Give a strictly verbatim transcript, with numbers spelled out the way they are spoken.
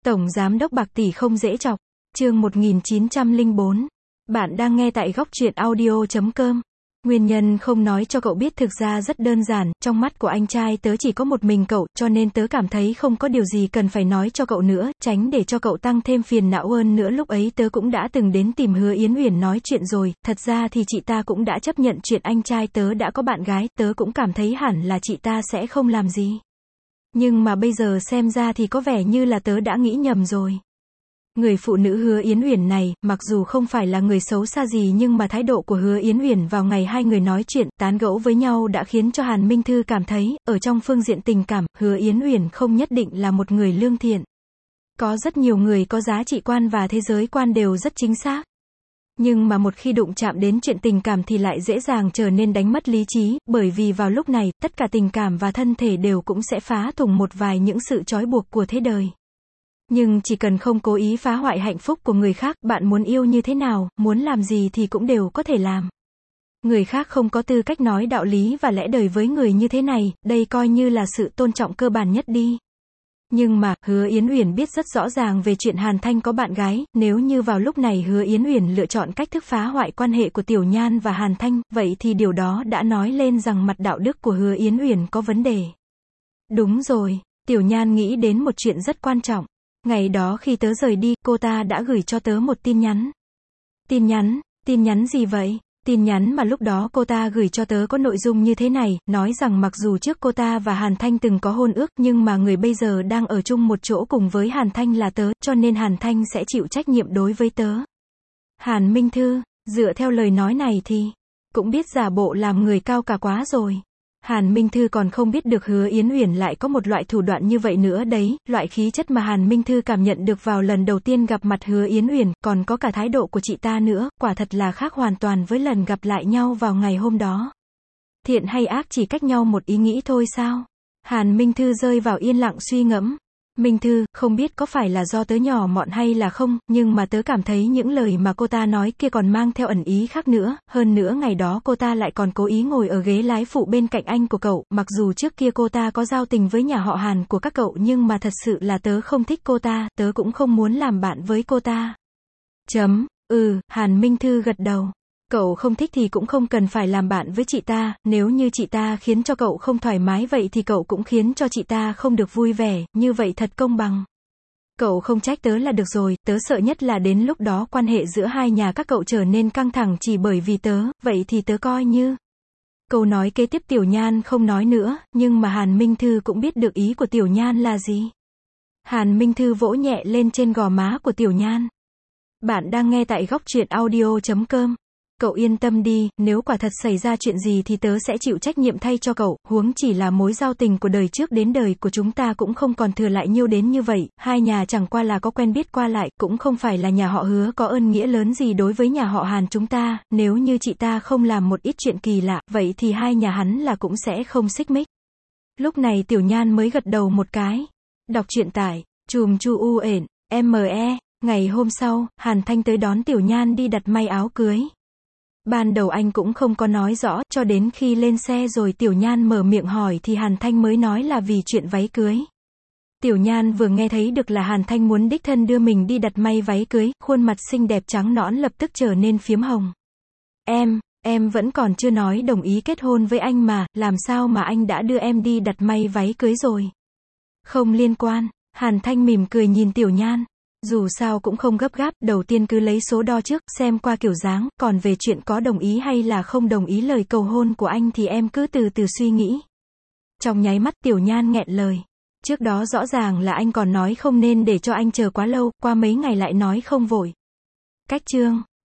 Tổng Giám đốc bạc tỷ không dễ chọc. Chương một nghìn chín trăm lẻ bốn. Bạn đang nghe tại góc truyện audio chấm com. Nguyên nhân không nói cho cậu biết thực ra rất đơn giản, trong mắt của anh trai tớ chỉ có một mình cậu, cho nên tớ cảm thấy không có điều gì cần phải nói cho cậu nữa, tránh để cho cậu tăng thêm phiền não hơn nữa. Lúc ấy tớ cũng đã từng đến tìm Hứa Yến Uyển nói chuyện rồi, thật ra thì chị ta cũng đã chấp nhận chuyện anh trai tớ đã có bạn gái, tớ cũng cảm thấy hẳn là chị ta sẽ không làm gì. Nhưng mà bây giờ xem ra thì có vẻ như là tớ đã nghĩ nhầm rồi. Người phụ nữ Hứa Yến Uyển này, mặc dù không phải là người xấu xa gì nhưng mà thái độ của Hứa Yến Uyển vào ngày hai người nói chuyện, tán gẫu với nhau đã khiến cho Hàn Minh Thư cảm thấy, ở trong phương diện tình cảm, Hứa Yến Uyển không nhất định là một người lương thiện. Có rất nhiều người có giá trị quan và thế giới quan đều rất chính xác. Nhưng mà một khi đụng chạm đến chuyện tình cảm thì lại dễ dàng trở nên đánh mất lý trí, bởi vì vào lúc này, tất cả tình cảm và thân thể đều cũng sẽ phá thủng một vài những sự trói buộc của thế đời. Nhưng chỉ cần không cố ý phá hoại hạnh phúc của người khác, bạn muốn yêu như thế nào, muốn làm gì thì cũng đều có thể làm. Người khác không có tư cách nói đạo lý và lẽ đời với người như thế này, đây coi như là sự tôn trọng cơ bản nhất đi. Nhưng mà, Hứa Yến Uyển biết rất rõ ràng về chuyện Hàn Thanh có bạn gái, nếu như vào lúc này Hứa Yến Uyển lựa chọn cách thức phá hoại quan hệ của Tiểu Nhan và Hàn Thanh, vậy thì điều đó đã nói lên rằng mặt đạo đức của Hứa Yến Uyển có vấn đề. Đúng rồi, Tiểu Nhan nghĩ đến một chuyện rất quan trọng. Ngày đó khi tớ rời đi, cô ta đã gửi cho tớ một tin nhắn. Tin nhắn? Tin nhắn gì vậy? Tin nhắn mà lúc đó cô ta gửi cho tớ có nội dung như thế này, nói rằng mặc dù trước cô ta và Hàn Thanh từng có hôn ước, nhưng mà người bây giờ đang ở chung một chỗ cùng với Hàn Thanh là tớ, cho nên Hàn Thanh sẽ chịu trách nhiệm đối với tớ. Hàn Minh Thư, dựa theo lời nói này thì, cũng biết giả bộ làm người cao cả quá rồi. Hàn Minh Thư còn không biết được Hứa Yến Uyển lại có một loại thủ đoạn như vậy nữa đấy, loại khí chất mà Hàn Minh Thư cảm nhận được vào lần đầu tiên gặp mặt Hứa Yến Uyển, còn có cả thái độ của chị ta nữa, quả thật là khác hoàn toàn với lần gặp lại nhau vào ngày hôm đó. Thiện hay ác chỉ cách nhau một ý nghĩ thôi sao? Hàn Minh Thư rơi vào yên lặng suy ngẫm. Minh Thư, không biết có phải là do tớ nhỏ mọn hay là không, nhưng mà tớ cảm thấy những lời mà cô ta nói kia còn mang theo ẩn ý khác nữa, hơn nữa ngày đó cô ta lại còn cố ý ngồi ở ghế lái phụ bên cạnh anh của cậu, mặc dù trước kia cô ta có giao tình với nhà họ Hàn của các cậu nhưng mà thật sự là tớ không thích cô ta, tớ cũng không muốn làm bạn với cô ta. Chấm, ừ, Hàn Minh Thư gật đầu. Cậu không thích thì cũng không cần phải làm bạn với chị ta, nếu như chị ta khiến cho cậu không thoải mái vậy thì cậu cũng khiến cho chị ta không được vui vẻ, như vậy thật công bằng. Cậu không trách tớ là được rồi, tớ sợ nhất là đến lúc đó quan hệ giữa hai nhà các cậu trở nên căng thẳng chỉ bởi vì tớ, vậy thì tớ coi như... Câu nói kế tiếp Tiểu Nhan không nói nữa, nhưng mà Hàn Minh Thư cũng biết được ý của Tiểu Nhan là gì. Hàn Minh Thư vỗ nhẹ lên trên gò má của Tiểu Nhan. Bạn đang nghe tại góc truyện audio chấm com. Cậu yên tâm đi, nếu quả thật xảy ra chuyện gì thì tớ sẽ chịu trách nhiệm thay cho cậu, huống chỉ là mối giao tình của đời trước đến đời của chúng ta cũng không còn thừa lại nhiêu đến như vậy, hai nhà chẳng qua là có quen biết qua lại, cũng không phải là nhà họ Hứa có ơn nghĩa lớn gì đối với nhà họ Hàn chúng ta, nếu như chị ta không làm một ít chuyện kỳ lạ, vậy thì hai nhà hắn là cũng sẽ không xích mích. Lúc này Tiểu Nhan mới gật đầu một cái. Đọc truyện tải, chùm chu u ển, me. Ngày hôm sau, Hàn Thanh tới đón Tiểu Nhan đi đặt may áo cưới. Ban đầu anh cũng không có nói rõ, cho đến khi lên xe rồi Tiểu Nhan mở miệng hỏi thì Hàn Thanh mới nói là vì chuyện váy cưới. Tiểu Nhan vừa nghe thấy được là Hàn Thanh muốn đích thân đưa mình đi đặt may váy cưới, khuôn mặt xinh đẹp trắng nõn lập tức trở nên phiếm hồng. Em, em vẫn còn chưa nói đồng ý kết hôn với anh mà, làm sao mà anh đã đưa em đi đặt may váy cưới rồi? Không liên quan, Hàn Thanh mỉm cười nhìn Tiểu Nhan. Dù sao cũng không gấp gáp, đầu tiên cứ lấy số đo trước, xem qua kiểu dáng, còn về chuyện có đồng ý hay là không đồng ý lời cầu hôn của anh thì em cứ từ từ suy nghĩ. Trong nháy mắt Tiểu Nhan nghẹn lời. Trước đó rõ ràng là anh còn nói không nên để cho anh chờ quá lâu, qua mấy ngày lại nói không vội. Cách chương,